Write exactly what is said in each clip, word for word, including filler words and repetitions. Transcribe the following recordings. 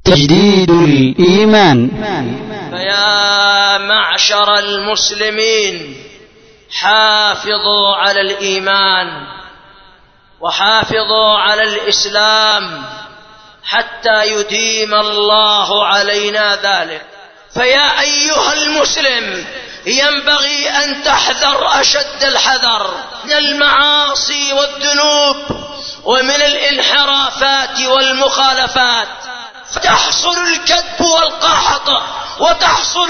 تجديد الإيمان. فيا معشر المسلمين، حافظوا على الإيمان وحافظوا على الإسلام حتى يديم الله علينا ذلك. فيا أيها المسلم، ينبغي أن تحذر أشد الحذر من المعاصي والذنوب ومن الانحرافات والمخالفات، فتحصل الكذب والقحط وتحصل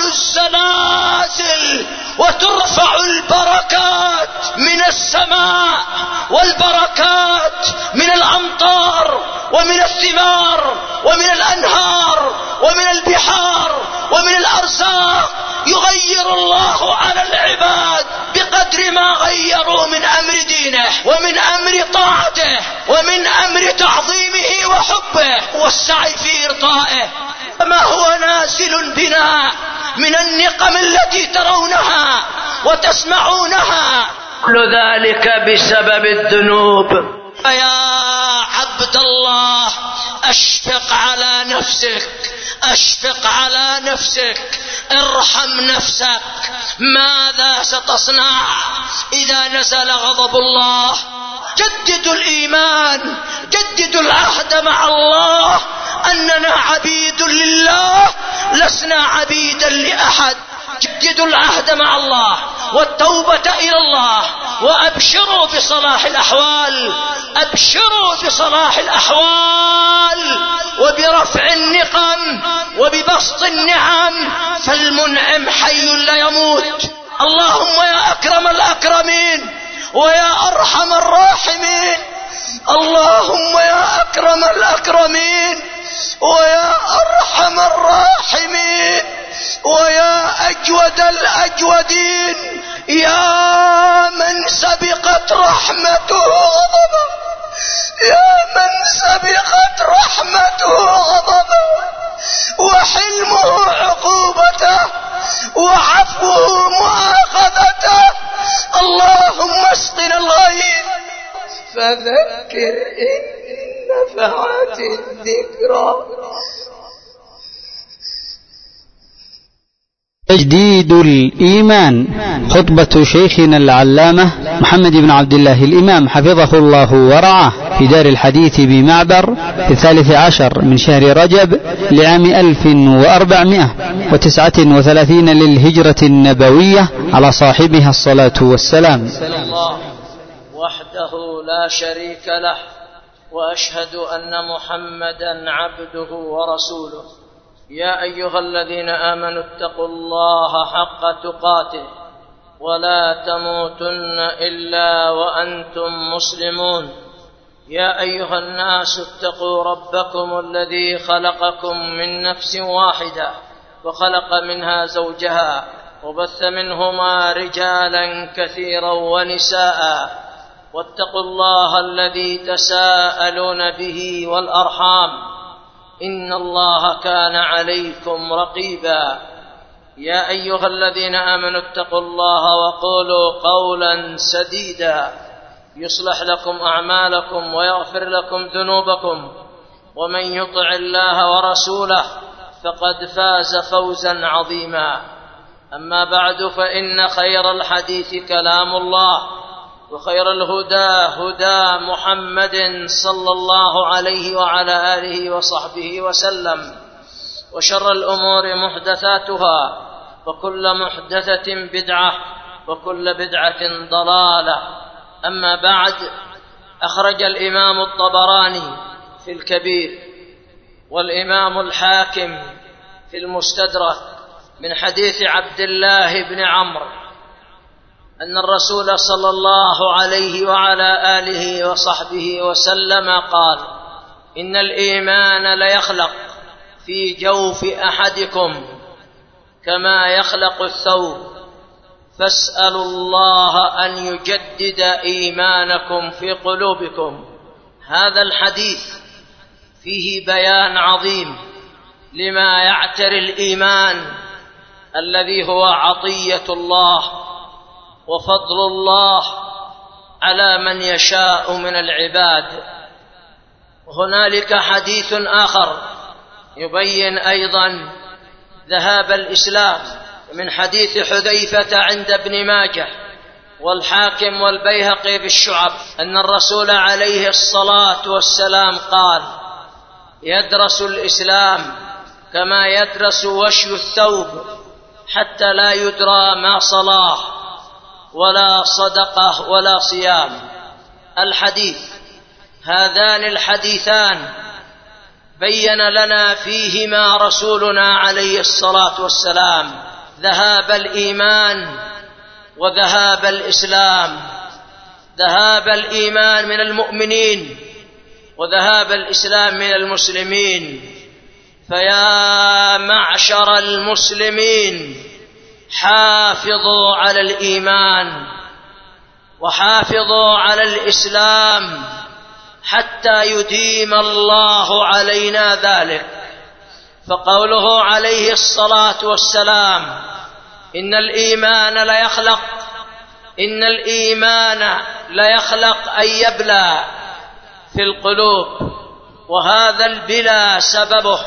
الزلازل وترفع البركات من السماء والبركات من الأمطار ومن الثمار ومن الأنهار ومن البحار ومن الأرزاق. يغير الله على العباد بقدر ما غيروا من أمر دينه ومن أمر طاعته ومن أمر تعظيمه وحبه والسعي في إرضائه. فما هو نازل بنا من النقم التي ترونها وتسمعونها، كل ذلك بسبب الذنوب. فيا عبد الله، أشفق على نفسك، أشفق على نفسك، ارحم نفسك. ماذا ستصنع إذا نزل غضب الله؟ جددوا الإيمان، جددوا العهد مع الله أننا عبيد لله لسنا عبيدا لأحد. جددوا العهد مع الله والتوبة إلى الله، وأبشروا بصلاح الأحوال، أبشروا بصلاح الأحوال وبرفع النقم وببسط النعم، فالمنعم حي لا يموت. اللهم يا أكرم الأكرمين ويا أرحم الراحمين، اللهم يا أكرم الأكرمين ويا أرحم الراحمين ويا أجود الأجودين، يا من سبقت رحمته غضبه، يا من سبقت رحمته غضبه وحلمه عقوبته وعفوه مؤاخذته. اللهم اسقنا الغيث فذكر إن نفعت الذكرى. تجديد الإيمان. خطبة شيخنا العلامة محمد بن عبد الله الإمام حفظه الله ورعاه في دار الحديث بمعبر في الثالث عشر من شهر رجب لعام ألف وأربعمائة وتسعة وثلاثين للهجرة النبوية على صاحبها الصلاة والسلام. الله وحده لا شريك له، وأشهد أن محمدا عبده ورسوله. يا أيها الذين آمنوا اتقوا الله حق تقاته ولا تموتن إلا وأنتم مسلمون. يا أيها الناس اتقوا ربكم الذي خلقكم من نفس واحدة وخلق منها زوجها وبث منهما رجالا كثيرا ونساء، واتقوا الله الذي تساءلون به والأرحام إن الله كان عليكم رقيبا. يا أيها الذين آمنوا اتقوا الله وقولوا قولا سديدا يصلح لكم أعمالكم ويغفر لكم ذنوبكم، ومن يطع الله ورسوله فقد فاز فوزا عظيما. أما بعد، فإن خير الحديث كلام الله، وخير الهدى هدى محمد صلى الله عليه وعلى آله وصحبه وسلم، وشر الأمور محدثاتها، وكل محدثة بدعة، وكل بدعة ضلالة. أما بعد، أخرج الإمام الطبراني في الكبير والإمام الحاكم في المستدرك من حديث عبد الله بن عمرو أن الرسول صلى الله عليه وعلى آله وصحبه وسلم قال: إن الإيمان ليخلق في جوف أحدكم كما يخلق الثوب، فاسألوا الله أن يجدد إيمانكم في قلوبكم. هذا الحديث فيه بيان عظيم لما يعتري الإيمان الذي هو عطية الله وفضل الله على من يشاء من العباد. وهنالك حديث آخر يبين أيضا ذهاب الإسلام من حديث حذيفة عند ابن ماجه والحاكم والبيهقي بالشعب أن الرسول عليه الصلاة والسلام قال: يدرس الإسلام كما يدرس وشي الثوب حتى لا يدرى ما صلاة ولا صدقة ولا صيام. الحديث، هذان الحديثان بين لنا فيهما رسولنا عليه الصلاة والسلام ذهاب الإيمان وذهاب الإسلام، ذهاب الإيمان من المؤمنين وذهاب الإسلام من المسلمين. فيا معشر المسلمين، حافظوا على الإيمان وحافظوا على الإسلام حتى يديم الله علينا ذلك. فقوله عليه الصلاة والسلام: إن الإيمان لا يخلق إن الإيمان لا يخلق أن يبلى في القلوب، وهذا البلا سببه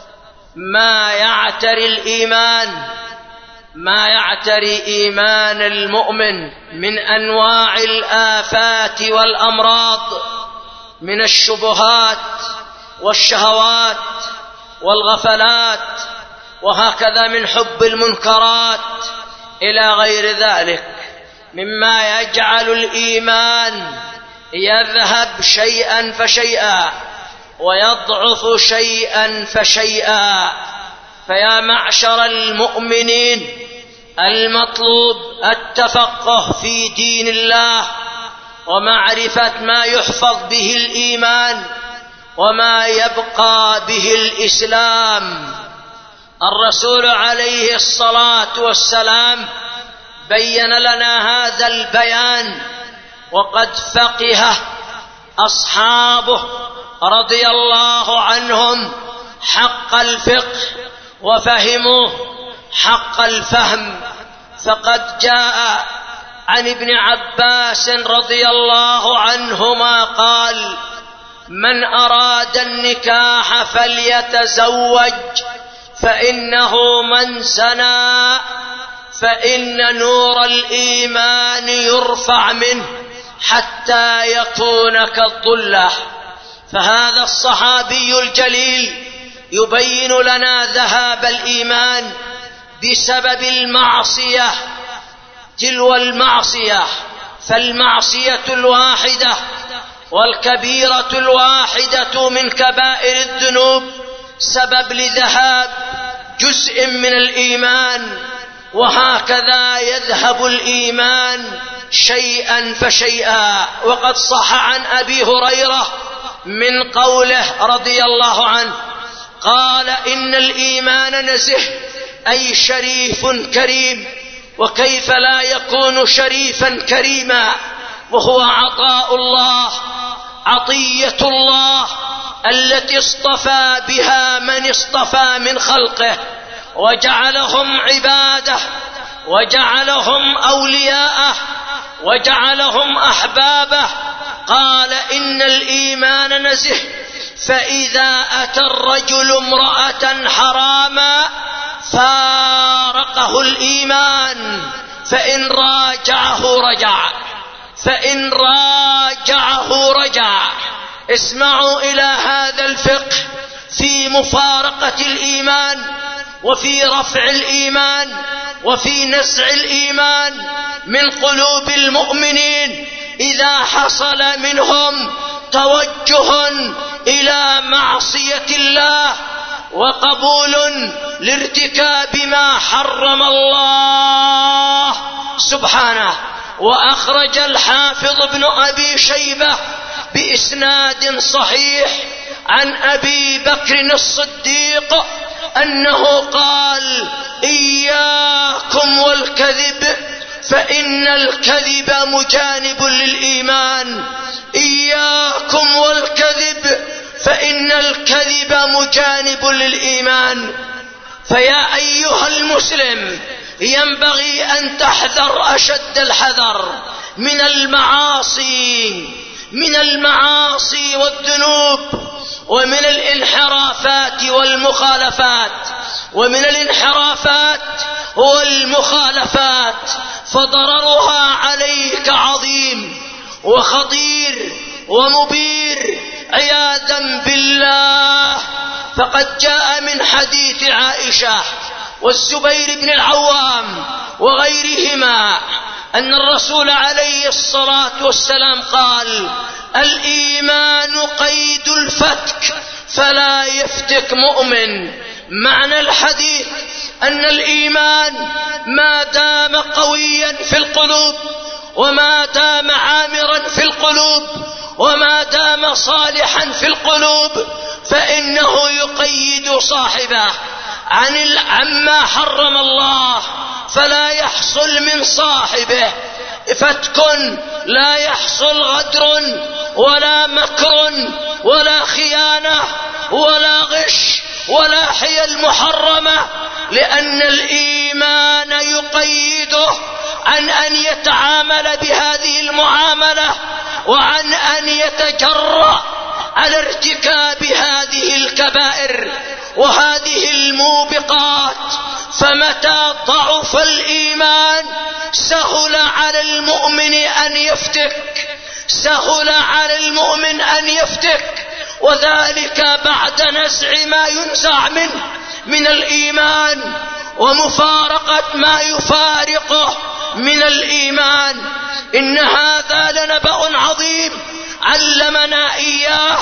ما يعتري الإيمان ما يعتري إيمان المؤمن من أنواع الآفات والأمراض، من الشبهات والشهوات والغفلات، وهكذا من حب المنكرات إلى غير ذلك، مما يجعل الإيمان يذهب شيئا فشيئا ويضعف شيئا فشيئا. فيا معشر المؤمنين، المطلوب التفقه في دين الله ومعرفة ما يحفظ به الإيمان وما يبقى به الإسلام. الرسول عليه الصلاة والسلام بين لنا هذا البيان، وقد فقه أصحابه رضي الله عنهم حق الفقه وفهموه حق الفهم. فقد جاء عن ابن عباس رضي الله عنهما قال: من أراد النكاح فليتزوج، فإنه من زنى فإن نور الإيمان يرفع منه حتى يكون كالضلة. فهذا الصحابي الجليل يبين لنا ذهاب الإيمان بسبب المعصية تلو المعصية. فالمعصية الواحدة والكبيرة الواحدة من كبائر الذنوب سبب لذهاب جزء من الإيمان، وهكذا يذهب الإيمان شيئا فشيئا. وقد صح عن أبي هريرة من قوله رضي الله عنه قال: إن الإيمان نزه أي شريف كريم، وكيف لا يكون شريفا كريما وهو عطاء الله، عطية الله التي اصطفى بها من اصطفى من خلقه وجعلهم عباده وجعلهم أولياءه وجعلهم أحبابه. قال: إن الإيمان نزه، فإذا أتى الرجل امرأة حراما فارقه الإيمان، فإن راجعه رجع فإن راجعه رجع. اسمعوا إلى هذا الفقه في مفارقة الإيمان وفي رفع الإيمان وفي نزع الإيمان من قلوب المؤمنين إذا حصل منهم توجه إلى معصية الله وقبول لارتكاب ما حرم الله سبحانه. وأخرج الحافظ ابن أبي شيبة بإسناد صحيح عن أبي بكر الصديق أنه قال: إياكم والكذب فإن الكذب مجانب للإيمان. إياكم والكذب فإن الكذب مجانب للإيمان. فيا أيها المسلم، ينبغي أن تحذر أشد الحذر من المعاصي من المعاصي والذنوب ومن الانحرافات والمخالفات، ومن الانحرافات والمخالفات، فضررها عليك عظيم وخطير ومبير عياذا بالله. فقد جاء من حديث عائشة والزبير بن العوام وغيرهما أن الرسول عليه الصلاة والسلام قال: الإيمان قيد الفتك فلا يفتك مؤمن. معنى الحديث أن الإيمان ما دام قويا في القلوب، وما دام عامرا في القلوب، وما دام صالحا في القلوب، فإنه يقيد صاحبه عن عما حرم الله، فلا يحصل من صاحبه فتك، لا يحصل غدر ولا مكر ولا خيانة ولا غش ولا حيل محرمة، لأن الإيمان يقيده عن أن يتعامل بهذه المعاملة، وعن أن يتجرأ على ارتكاب هذه الكبائر وهذه الموبقات. فمتى ضعف الإيمان سهل على المؤمن أن يفتك، سهل على المؤمن أن يفتك، وذلك بعد نزع ما ينزع منه من الإيمان ومفارقة ما يفارقه من الإيمان. إن هذا لنبأ عظيم علمنا إياه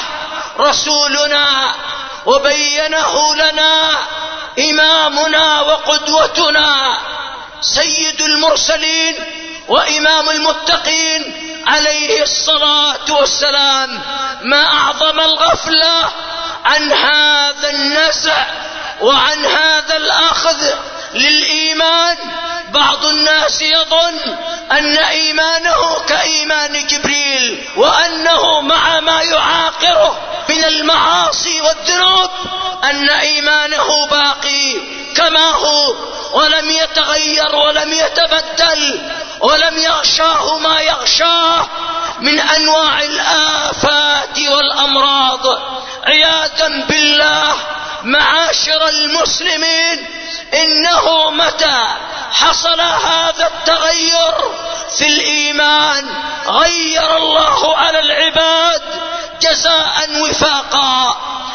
رسولنا وبينه لنا إمامنا وقدوتنا سيد المرسلين وإمام المتقين عليه الصلاة والسلام. ما أعظم الغفلة عن هذا النزع وعن هذا الأخذ للإيمان. بعض الناس يظن أن إيمانه كإيمان جبريل، وأنه مع ما يعاقره من المعاصي والذنوب أن إيمانه باقي كما هو، ولم يتغير ولم يتبدل، ولم يغشاه ما يغشاه من أنواع الآفات والأمراض عياذا بالله. معاشر المسلمين، إنه متى حصل هذا التغير في الإيمان غير الله على العباد جزاء وفاقا،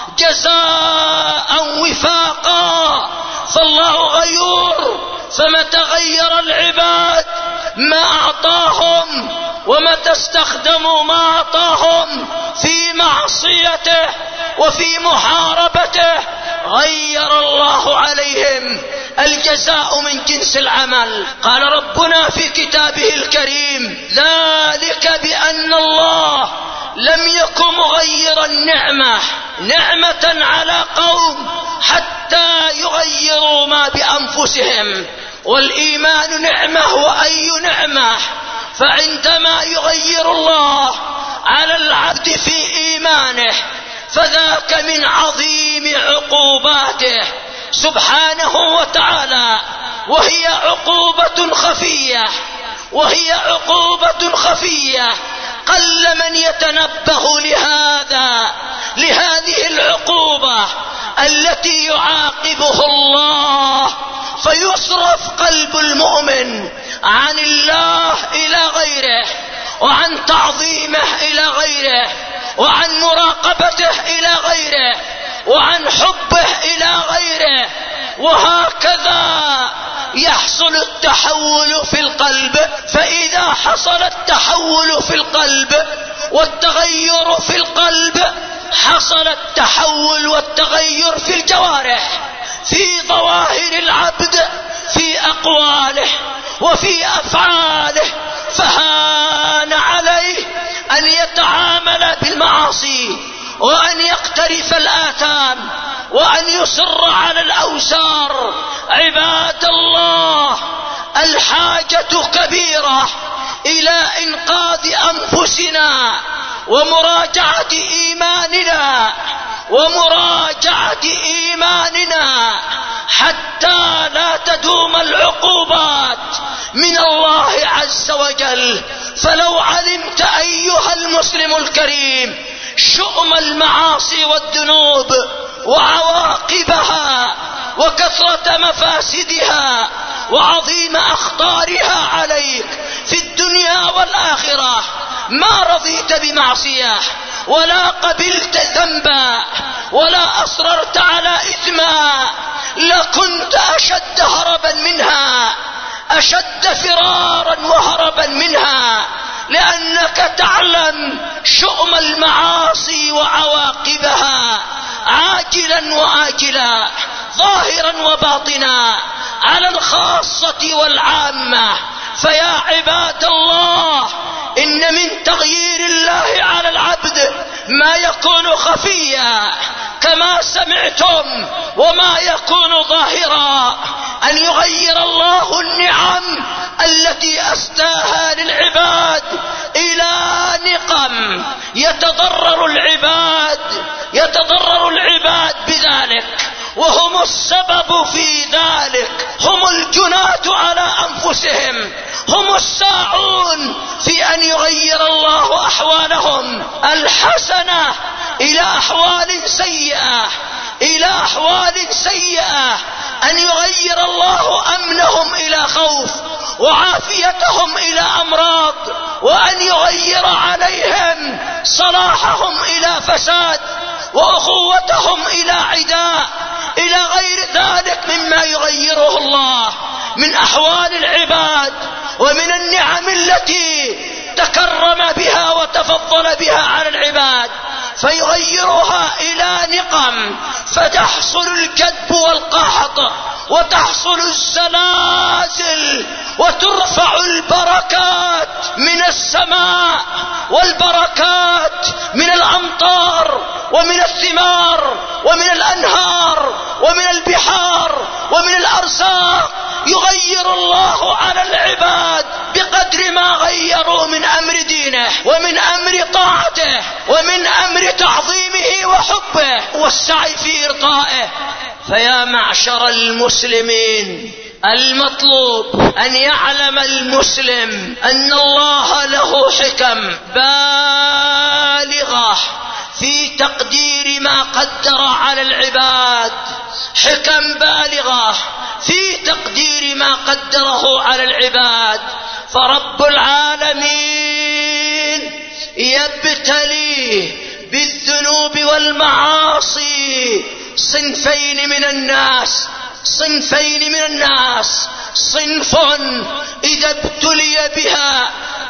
جزاء وفاقا. فالله غيور، فمتى غير العباد ما أعطاهم ومتى استخدموا ما أعطاهم في معصيته وفي محاربته غير الله عليهم. الجزاء من جنس العمل. قال ربنا في كتابه الكريم: ذلك بأن الله لم يكن مغيرا نعمة نعمة على قوم حتى يغيروا ما بأنفسهم. والإيمان نعمة، وأي نعمة؟ فعندما يغير الله على العبد في إيمانه فذاك من عظيم عقوباته سبحانه وتعالى، وهي عقوبة خفية، وهي عقوبة خفية. قل من يتنبه لهذا لهذه العقوبة التي يعاقبه الله، فيصرف قلب المؤمن عن الله إلى غيره، وعن تعظيمه إلى غيره، وعن مراقبته إلى غيره، وعن حبه إلى غيره. وهكذا يحصل التحول في القلب. فإذا حصل التحول في القلب والتغير في القلب حصل التحول والتغير في الجوارح، في ظواهر العبد، في أقواله وفي أفعاله. فهان عليه أن يتعامل بالمعاصي، وأن يقترف الآثام، وأن يصر على الأوسار. عباد الله، الحاجة كبيرة إلى إنقاذ أنفسنا ومراجعة إيماننا ومراجعة إيماننا حتى لا تدوم العقوبات من الله عز وجل. فلو علمت أيها المسلم الكريم شؤم المعاصي والذنوب وعواقبها وكثرة مفاسدها وعظيم أخطارها عليك في الدنيا والآخرة، ما رضيت بمعصية ولا قبلت ذنبا ولا أصررت على إثما لكنت أشد هربا منها، أشد فرارا وهربا منها، لأنك تعلم شؤم المعاصي وعواقبها عاجلا وآجلا، ظاهرا وباطنا، على الخاصة والعامة. فيا عباد الله، إن من تغيير الله على العبد ما يكون خفيا كما سمعتم، وما يكون ظاهرا، أن يغير الله النعم التي أسداها للعباد إلى نقم يتضرر العباد يتضرر العباد بذلك، وهم السبب في ذلك، هم الجناة على أنفسهم، هم الساعون في أن يغير الله أحوالهم الحسنة إلى أحوال سيئة إلى أحوال سيئة، أن يغير الله أمنهم إلى خوف وعافيتهم إلى أمراض، وأن يغير عليهم صلاحهم إلى فساد وأخوتهم إلى عداء، إلى غير ذلك مما يغيره الله من أحوال العباد ومن النعم التي تكرم بها وتفضل بها على العباد، فيغيرها إلى نقم، فتحصل الكذب والقحط وتحصل الزلازل وترفع البركات من السماء والبركات من الأمطار ومن الثمار ومن الأنهار ومن البحار ومن الأرزاق، يغير الله على العباد بقدر ما غيروا من أمر دينه ومن أمر طاعته ومن أمر تعظيمه وحبه والسعي في إرضائه. فيا معشر المسلمين، المطلوب أن يعلم المسلم أن الله له حكم بالغة في تقدير ما قدر على العباد، حكم بالغة في تقدير ما قدره على العباد. فرب العالمين يبتلي بالذنوب والمعاصي صنفين من الناس صنفين من الناس صنف إذا ابتلي بها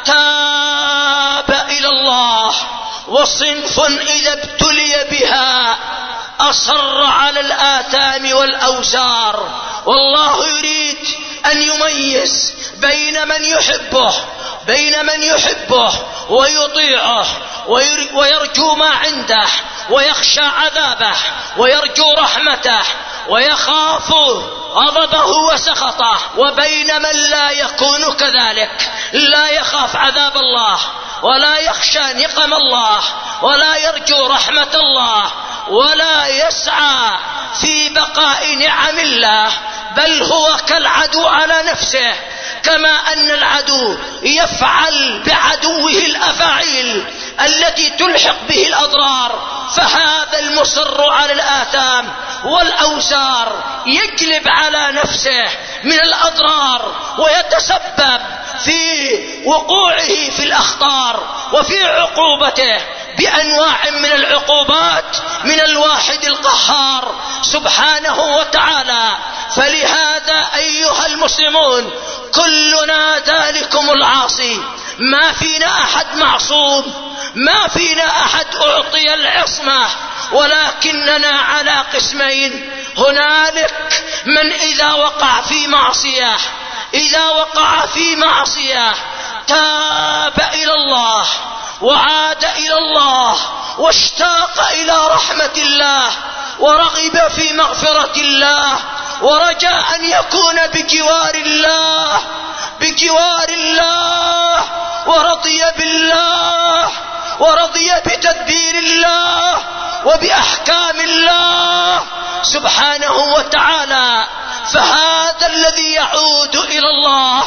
تاب إلى الله، وصنف إذا ابتلي بها أصر على الآثام والأوزار. والله يريد أن يميز بين من يحبه بين من يحبه ويطيعه ويرجو ما عنده ويخشى عذابه ويرجو رحمته ويخاف غضبه وسخطه، وبين من لا يكون كذلك، لا يخاف عذاب الله ولا يخشى نقم الله ولا يرجو رحمة الله ولا يسعى في بقاء نعم الله، بل هو كالعدو على نفسه، كما أن العدو يفعل بعدوه الأفاعيل التي تلحق به الأضرار، فهذا المصر على الآثام والأوزار يجلب على نفسه من الأضرار ويتسبب في وقوعه في الأخطار وفي عقوبته بأنواع من العقوبات من الواحد القهار سبحانه وتعالى. فلهذا أيها المسلمون، كلنا ذلكم العاصي، ما فينا أحد معصوم، ما فينا أحد أعطي العصمة، ولكننا على قسمين. هنالك من إذا وقع في معصية إذا وقع في معصية تاب إلى الله وعاد إلى الله واشتاق إلى رحمة الله ورغب في مغفرة الله ورجاء أن يكون بجوار الله بجوار الله ورضي بالله ورضي بتدبير الله وبأحكام الله سبحانه وتعالى. فهذا الذي يعود إلى الله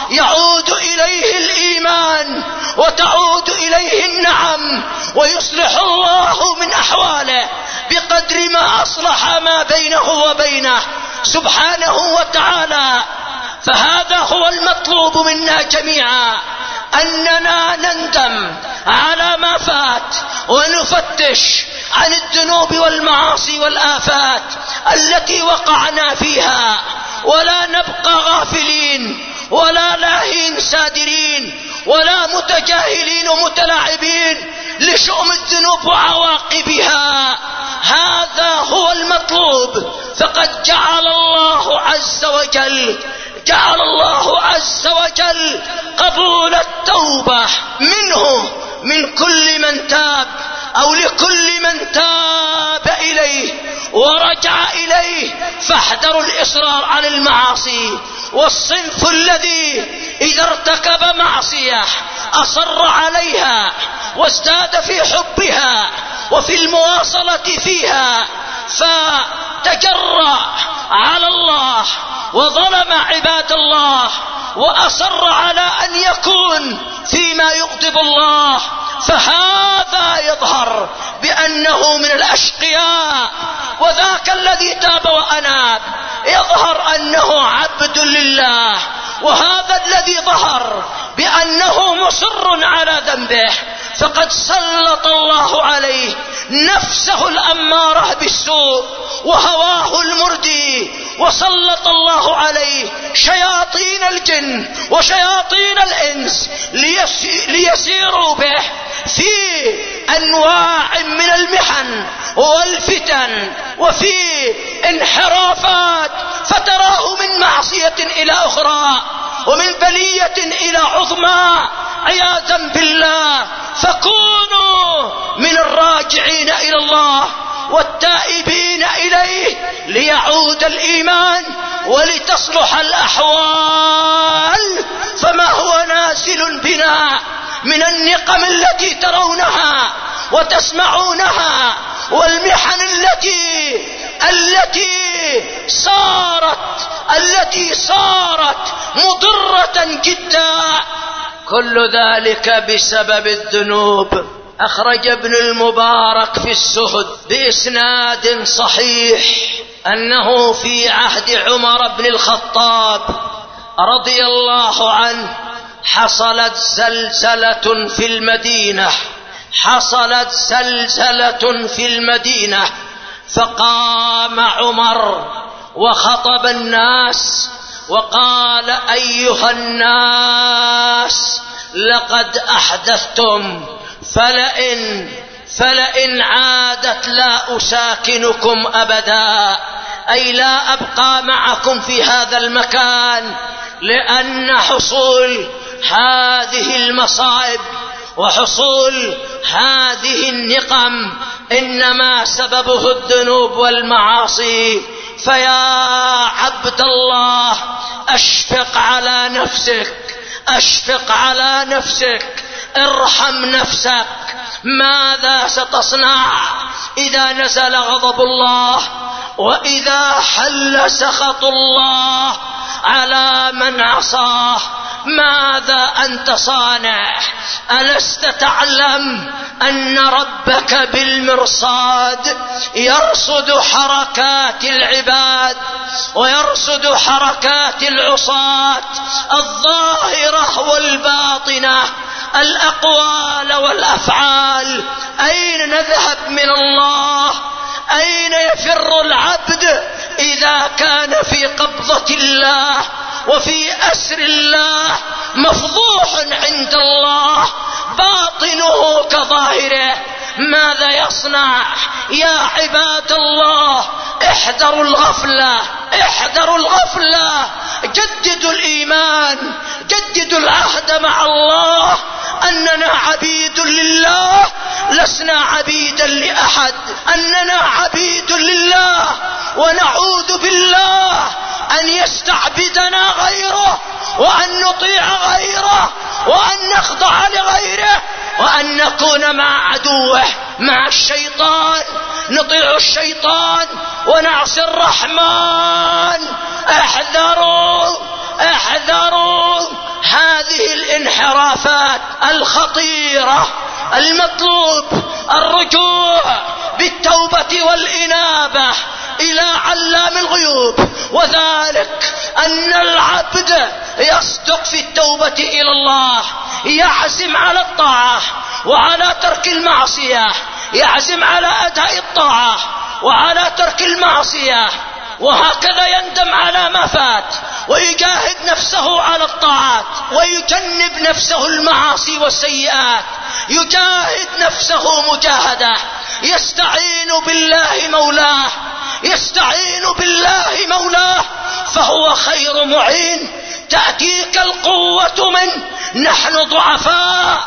يعود إليه الإيمان وتعود إليه النعم، ويصلح الله من أحواله بقدر ما أصلح ما بينه وبينه سبحانه وتعالى. فهذا هو المطلوب منا جميعا، أننا نندم على ما فات ونفتش عن الذنوب والمعاصي والآفات التي وقعنا فيها، ولا نبقى غافلين ولا لاهين سادرين ولا متجاهلين ومتلاعبين لشؤم الذنوب وعواقبها. هذا هو المطلوب. فقد جعل الله عز وجل جعل الله عز وجل قبول التوبة منه من كل من تاب أو لكل من تاب إليه ورجع إليه. فاحذروا الإصرار على المعاصي. والصنف الذي إذا ارتكب معصية أصر عليها وازداد في حبها وفي المواصلة فيها، فتجرأ على الله وظلم عباد الله وأصر على أن يكون فيما يغضب الله، فهذا يظهر بأنه من الأشقياء. وذاك الذي تاب وأناب يظهر أنه عبد لله، وهذا الذي ظهر بأنه مصر على ذنبه فقد سلط الله عليه نفسه الأمارة بالسوء وهواه المردي، وسلط الله عليه شياطين الجن وشياطين الإنس ليسيروا به في أنواع من المحن والفتن وفي انحرافات، فتراه من معصية إلى أخرى ومن بلية إلى عظمى عياذا بالله. فكونوا من الراجعين إلى الله والتائبين إليه ليعود الإيمان ولتصلح الأحوال. فما هو نازل بنا من النقم التي ترونها وتسمعونها والمحن التي التي صارت التي صارت مضرة جدا، كل ذلك بسبب الذنوب. أخرج ابن المبارك في الزهد بإسناد صحيح أنه في عهد عمر بن الخطاب رضي الله عنه حصلت زلزلة في المدينة حصلت زلزلة في المدينة فقام عمر وخطب الناس وقال: أيها الناس، لقد أحدثتم، فلئن فلئن عادت لا أساكنكم أبدا، أي لا أبقى معكم في هذا المكان، لأن حصول هذه المصائب وحصول هذه النقم إنما سببه الذنوب والمعاصي. فيا عبد الله، أشفق على نفسك أشفق على نفسك ارحم نفسك. ماذا ستصنع إذا نزل غضب الله وإذا حل سخط الله على من عصاه؟ ماذا أنت صانع؟ ألست تعلم أن ربك بالمرصاد يرصد حركات العباد ويرصد حركات العصاة الظاهرة والباطنة، الأقوال والأفعال؟ أين نذهب من الله؟ أين يفر العبد إذا كان في قبضة الله وفي أسر الله؟ مفضوح عند الله باطنه كظاهره. ماذا يصنع يا عباد الله؟ احذروا الغفلة احذروا الغفلة جددوا الإيمان، جددوا العهد مع الله أننا عبيد لله، لسنا عبيدا لأحد، أننا عبيد لله، ونعوذ بالله أن يستعبدنا غيره وأن نطيع غيره وأن نخضع لغيره وأن نكون مع عدوه، مع الشيطان، نطيع الشيطان ونعصي الرحمن. احذروا احذروا هذه الانحرافات الخطيرة المطلوب الرجوع بالتوبة والإنابة إلى علام الغيوب، وذلك أن العبد يصدق في التوبة إلى الله، يعزم على الطاعة وعلى ترك المعصية، يعزم على أداء الطاعة وعلى ترك المعصية، وهكذا يندم على ما فات ويجاهد نفسه على الطاعات ويجنب نفسه المعاصي والسيئات، يجاهد نفسه مجاهدة، يستعين بالله مولاه، يستعين بالله مولاه فهو خير معين. تأتيك القوة منه، نحن ضعفاء،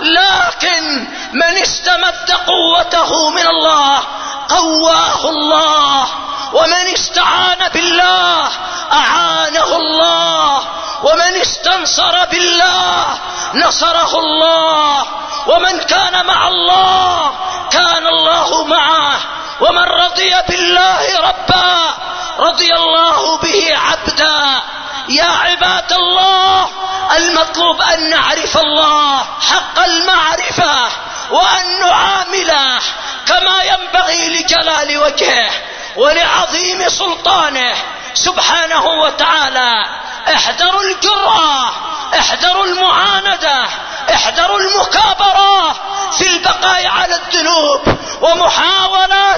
لكن من استمد قوته من الله قواه الله، ومن استعان بالله أعانه الله، ومن استنصر بالله نصره الله، ومن كان مع الله كان الله معه، ومن رضي بالله ربا رضي الله به عبدا. يا عباد الله، المطلوب أن نعرف الله حق المعرفة وأن نعامله كما ينبغي لجلال وجهه ولعظيم سلطانه سبحانه وتعالى. احذروا الجرأة، احذروا المعاندة، احذروا المكابرة في البقاء على الذنوب ومحاولة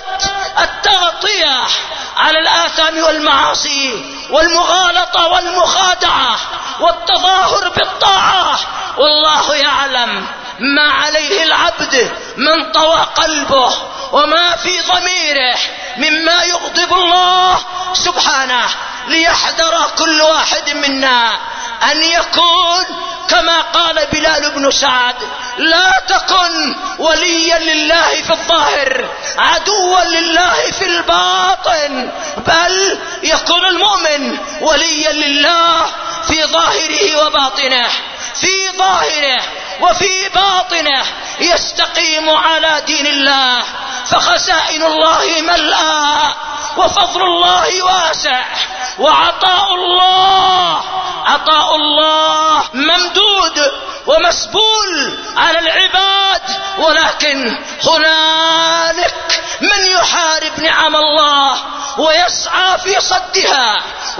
التغطية على الآثام والمعاصي والمغالطة والمخادعة والتظاهر بالطاعة، والله يعلم ما عليه العبد من طوى قلبه وما في ضميره مما يغضب الله سبحانه. ليحذر كل واحد منا أن يكون كما قال بلال بن سعد: لا تكن وليا لله في الظاهر عدوا لله في الباطن، بل يكون المؤمن وليا لله في ظاهره وباطنه، في ظاهره وفي باطنه يستقيم على دين الله، فخزائن الله ملأى، وفضل الله واسع، وعطاء الله عطاء الله ممدود ومسبول على العباد، ولكن هنالك من يحارب نعم الله ويسعى في صدها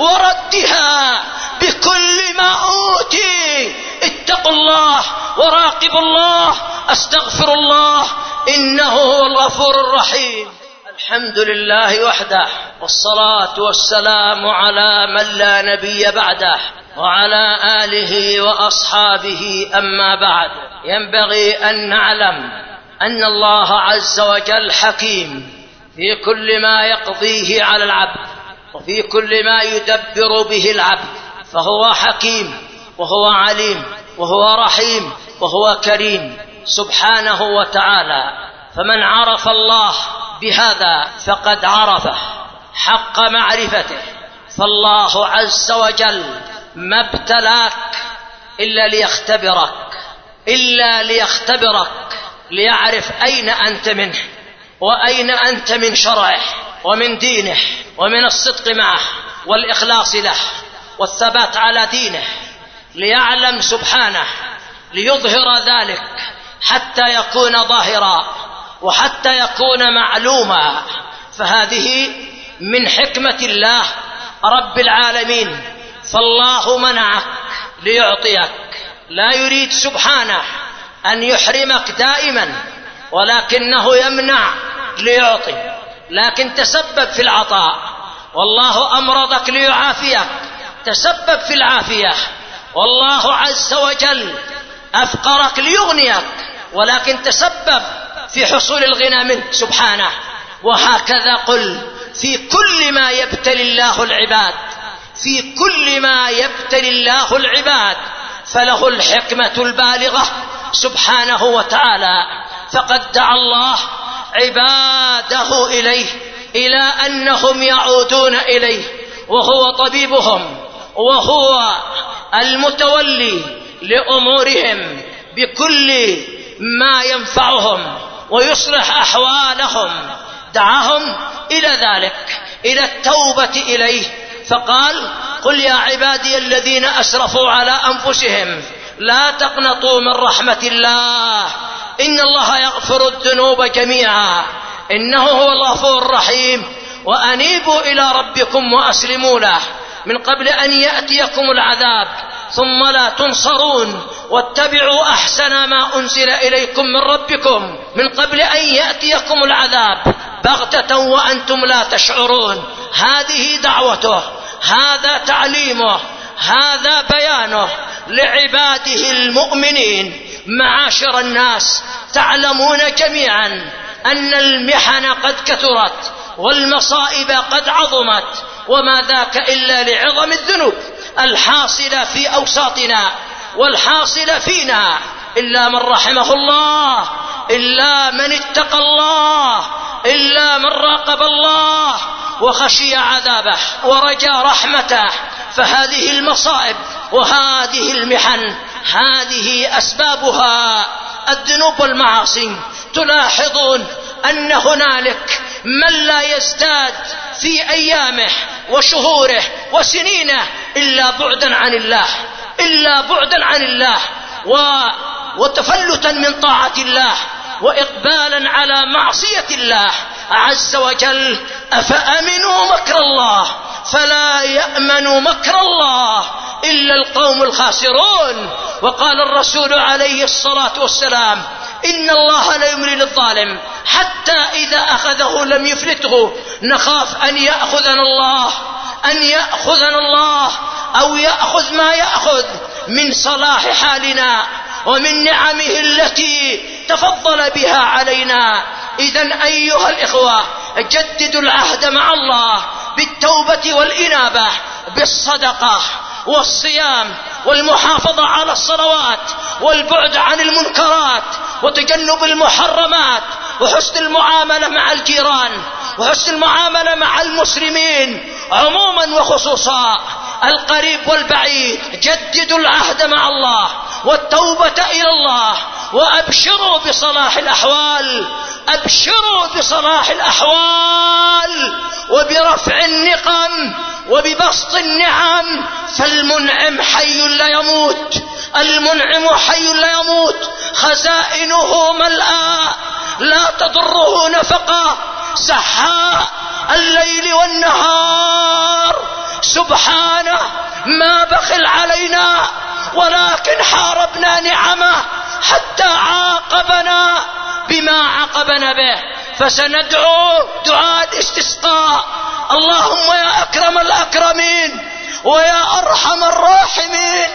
وردها بكل ما أوتي. اتقوا الله وراقبوا الله. أستغفر الله إنه هو الغفور الرحيم. الحمد لله وحده، والصلاة والسلام على من لا نبي بعده، وعلى آله وأصحابه. أما بعد، ينبغي أن نعلم أن الله عز وجل حكيم في كل ما يقضيه على العبد وفي كل ما يدبر به العبد، فهو حكيم وهو عليم وهو رحيم وهو كريم سبحانه وتعالى. فمن عرف الله بهذا فقد عرفه حق معرفته. فالله عز وجل ما ابتلاك إلا ليختبرك، إلا ليختبرك ليعرف أين أنت منه وأين أنت من شرعه ومن دينه ومن الصدق معه والإخلاص له والثبات على دينه، ليعلم سبحانه، ليظهر ذلك حتى يكون ظاهرا وحتى يكون معلوما. فهذه من حكمة الله رب العالمين. فالله منعك ليعطيك، لا يريد سبحانه أن يحرمك دائما، ولكنه يمنع ليعطي، لكن تسبب في العطاء. والله أمرضك ليعافيك، تسبب في العافية. والله عز وجل أفقرك ليغنيك، ولكن تسبب في حصول الغنى منه سبحانه. وهكذا قل في كل ما يبتلي الله العباد، في كل ما يبتلي الله العباد فله الحكمة البالغة سبحانه وتعالى. فقد دعا الله عباده إليه إلى أنهم يعودون إليه، وهو طبيبهم وهو المتولي لأمورهم بكل ما ينفعهم ويصلح أحوالهم. دعاهم إلى ذلك، إلى التوبة إليه، فقال: قل يا عبادي الذين أسرفوا على أنفسهم لا تقنطوا من رحمة الله إن الله يغفر الذنوب جميعا إنه هو الغفور الرحيم وأنيبوا إلى ربكم وأسلموا له من قبل أن يأتيكم العذاب ثم لا تنصرون واتبعوا أحسن ما أنزل إليكم من ربكم من قبل أن يأتيكم العذاب بغتة وأنتم لا تشعرون. هذه دعوته، هذا تعليمه، هذا بيانه لعباده المؤمنين. معاشر الناس، تعلمون جميعا أن المحن قد كثرت والمصائب قد عظمت، وما ذاك إلا لعظم الذنوب الحاصلة في أوساطنا والحاصلة فينا، إلا من رحمه الله، إلا من اتقى الله، إلا من راقب الله وخشي عذابه ورجى رحمته. فهذه المصائب وهذه المحن هذه أسبابها الذنوب والمعاصي. تلاحظون أن هنالك من لا يزداد في أيامه وشهوره وسنينه إلا بعدا عن الله، إلا بعدا عن الله و... وتفلتا من طاعة الله وإقبالا على معصية الله عز وجل. أفأمنوا مكر الله فلا يأمن مكر الله إلا القوم الخاسرون. وقال الرسول عليه الصلاة والسلام إن الله لا يملي للظالم حتى إذا أخذه لم يفلته. نخاف أن يأخذنا الله، أن يأخذنا الله أو يأخذ ما يأخذ من صلاح حالنا ومن نعمه التي تفضل بها علينا. إذن أيها الإخوة، جددوا العهد مع الله بالتوبة والإنابة، بالصدقة والصيام والمحافظة على الصلوات والبعد عن المنكرات وتجنب المحرمات وحسن المعاملة مع الجيران وحسن المعاملة مع المسلمين عموما وخصوصا، القريب والبعيد. جددوا العهد مع الله والتوبة إلى الله وأبشروا بصلاح الأحوال، أبشروا بصلاح الأحوال وبرفع النقم وببسط النعم. فالمنعم حي لا يموت، المنعم حي لا يموت، خزائنه ملأى لا تضره نفقة، سحاء الليل والنهار. سبحانه ما بخل علينا ولكن حاربنا نعمه حتى عاقبنا بما عاقبنا به. فسندعو دعاء الاستسقاء: اللهم يا أكرم الأكرمين ويا أرحم الراحمين،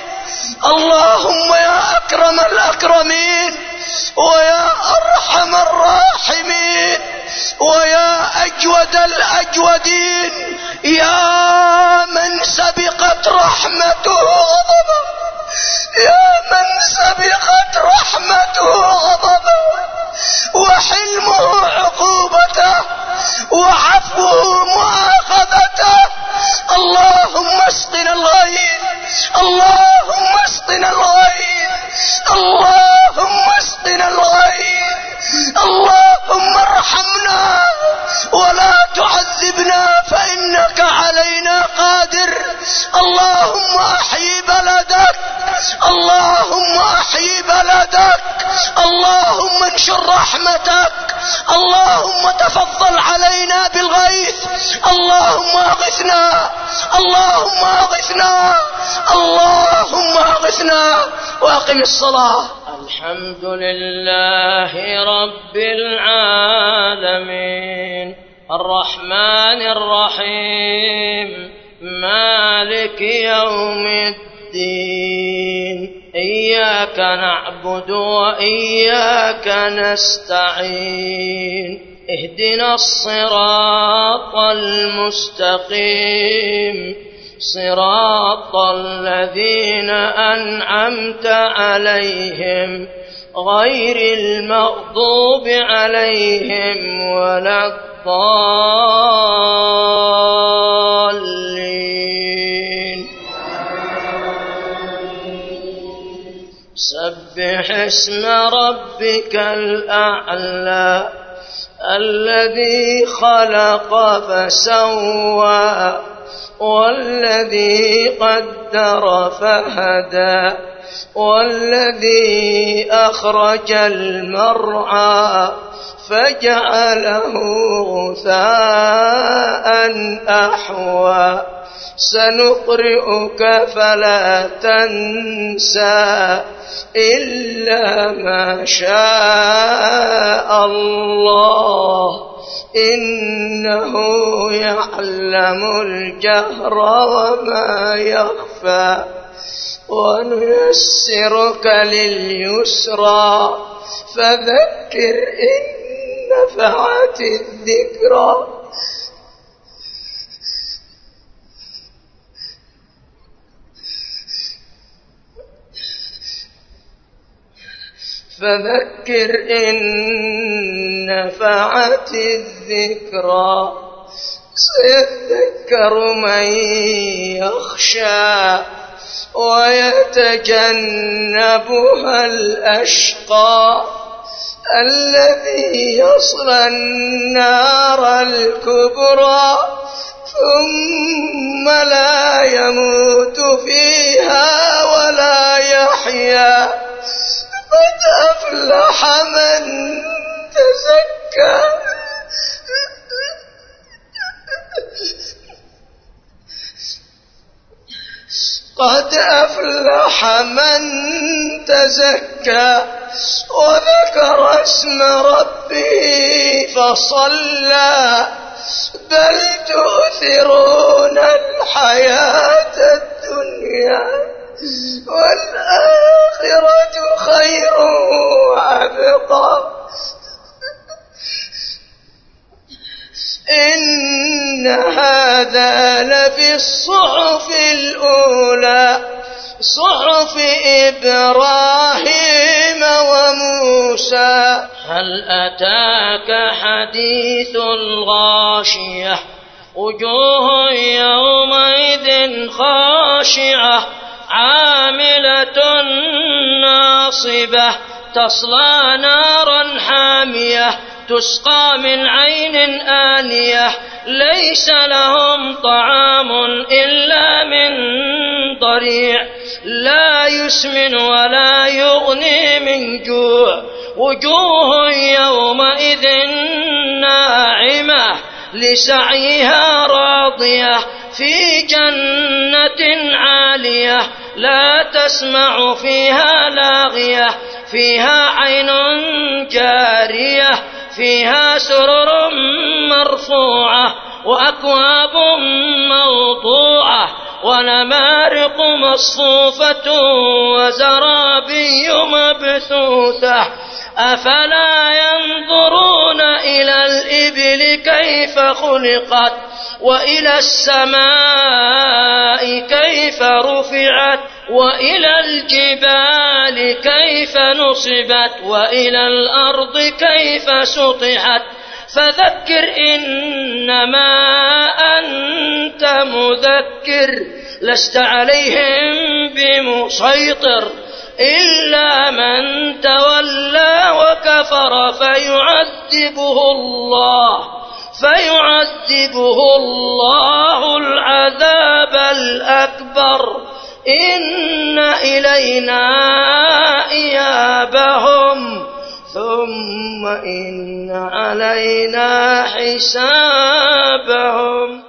اللهم يا أكرم الأكرمين ويا أرحم الراحمين ويا أجود الأجودين، يا من سبقت رحمته غضبه، يا من سبقت رحمته غضبه وحلمه عقوبته وعفوه مؤاخذته. اللهم اسقنا الغيث، اللهم اسقنا الغيث، اللهم اسقنا الغيث، اللهم ارحمنا ولا تعذبنا فإنك علينا قادر. اللهم احيي بلدك، اللهم احيي بلدك، اللهم انشر رحمتك، اللهم تفضل علينا بالغيث، اللهم اغثنا، اللهم اغثنا، اللهم اغثنا. واقم الصلاة. الحمد لله رب العالمين الرحمن الرحيم مالك يوم الدين، إياك نعبد وإياك نستعين، اهدنا الصراط المستقيم، صراط الذين أنعمت عليهم غير المغضوب عليهم ولا الضالين. سبح اسم ربك الأعلى الذي خلق فسوى والذي قدر فهدى والذي أخرج المرعى فجعله غثاء أحوى سنقرئك فلا تنسى إلا ما شاء الله إنه يعلم الجهر وما يخفى ونيسرك لليسرى فذكر إن نفعت الذكرى فذكر إن نفعت الذكرى سيذكر من يخشى ويتجنبها الأشقى الذي يصلى النار الكبرى ثم لا يموت فيها ولا يحيا قد أفلح من تزكى قد أفلح من تزكى وذكر اسم ربه فصلى بل تؤثرون الحياة الدنيا والآخرة خير وأبقى إن هذا لفي الصحف الأولى صحف إبراهيم وموسى هل أتاك حديث الغاشية وجوه يومئذ خاشعة عاملة ناصبة تصلى نارا حامية تسقى من عين آنية ليس لهم طعام إلا من ضريع لا يسمن ولا يغني من جوع وجوه يومئذ ناعمة لسعيها راضية في جنة عالية لا تسمع فيها لاغية فيها عين جارية فيها سرر مرفوعة وأكواب موضوعة ونمارق مصفوفة وزرابي مبثوثة أفلا ينظرون إلى الإبل كيف خلقت وإلى السماء كيف رفعت وإلى الجبال كيف نصبت وإلى الأرض كيف سطحت فذكر إنما أنت مذكر لست عليهم بمسيطر إلا من تولى وكفر فيعذبه الله فيعذبه الله العذاب الأكبر إن إلينا إيابهم ثم إن علينا حسابهم.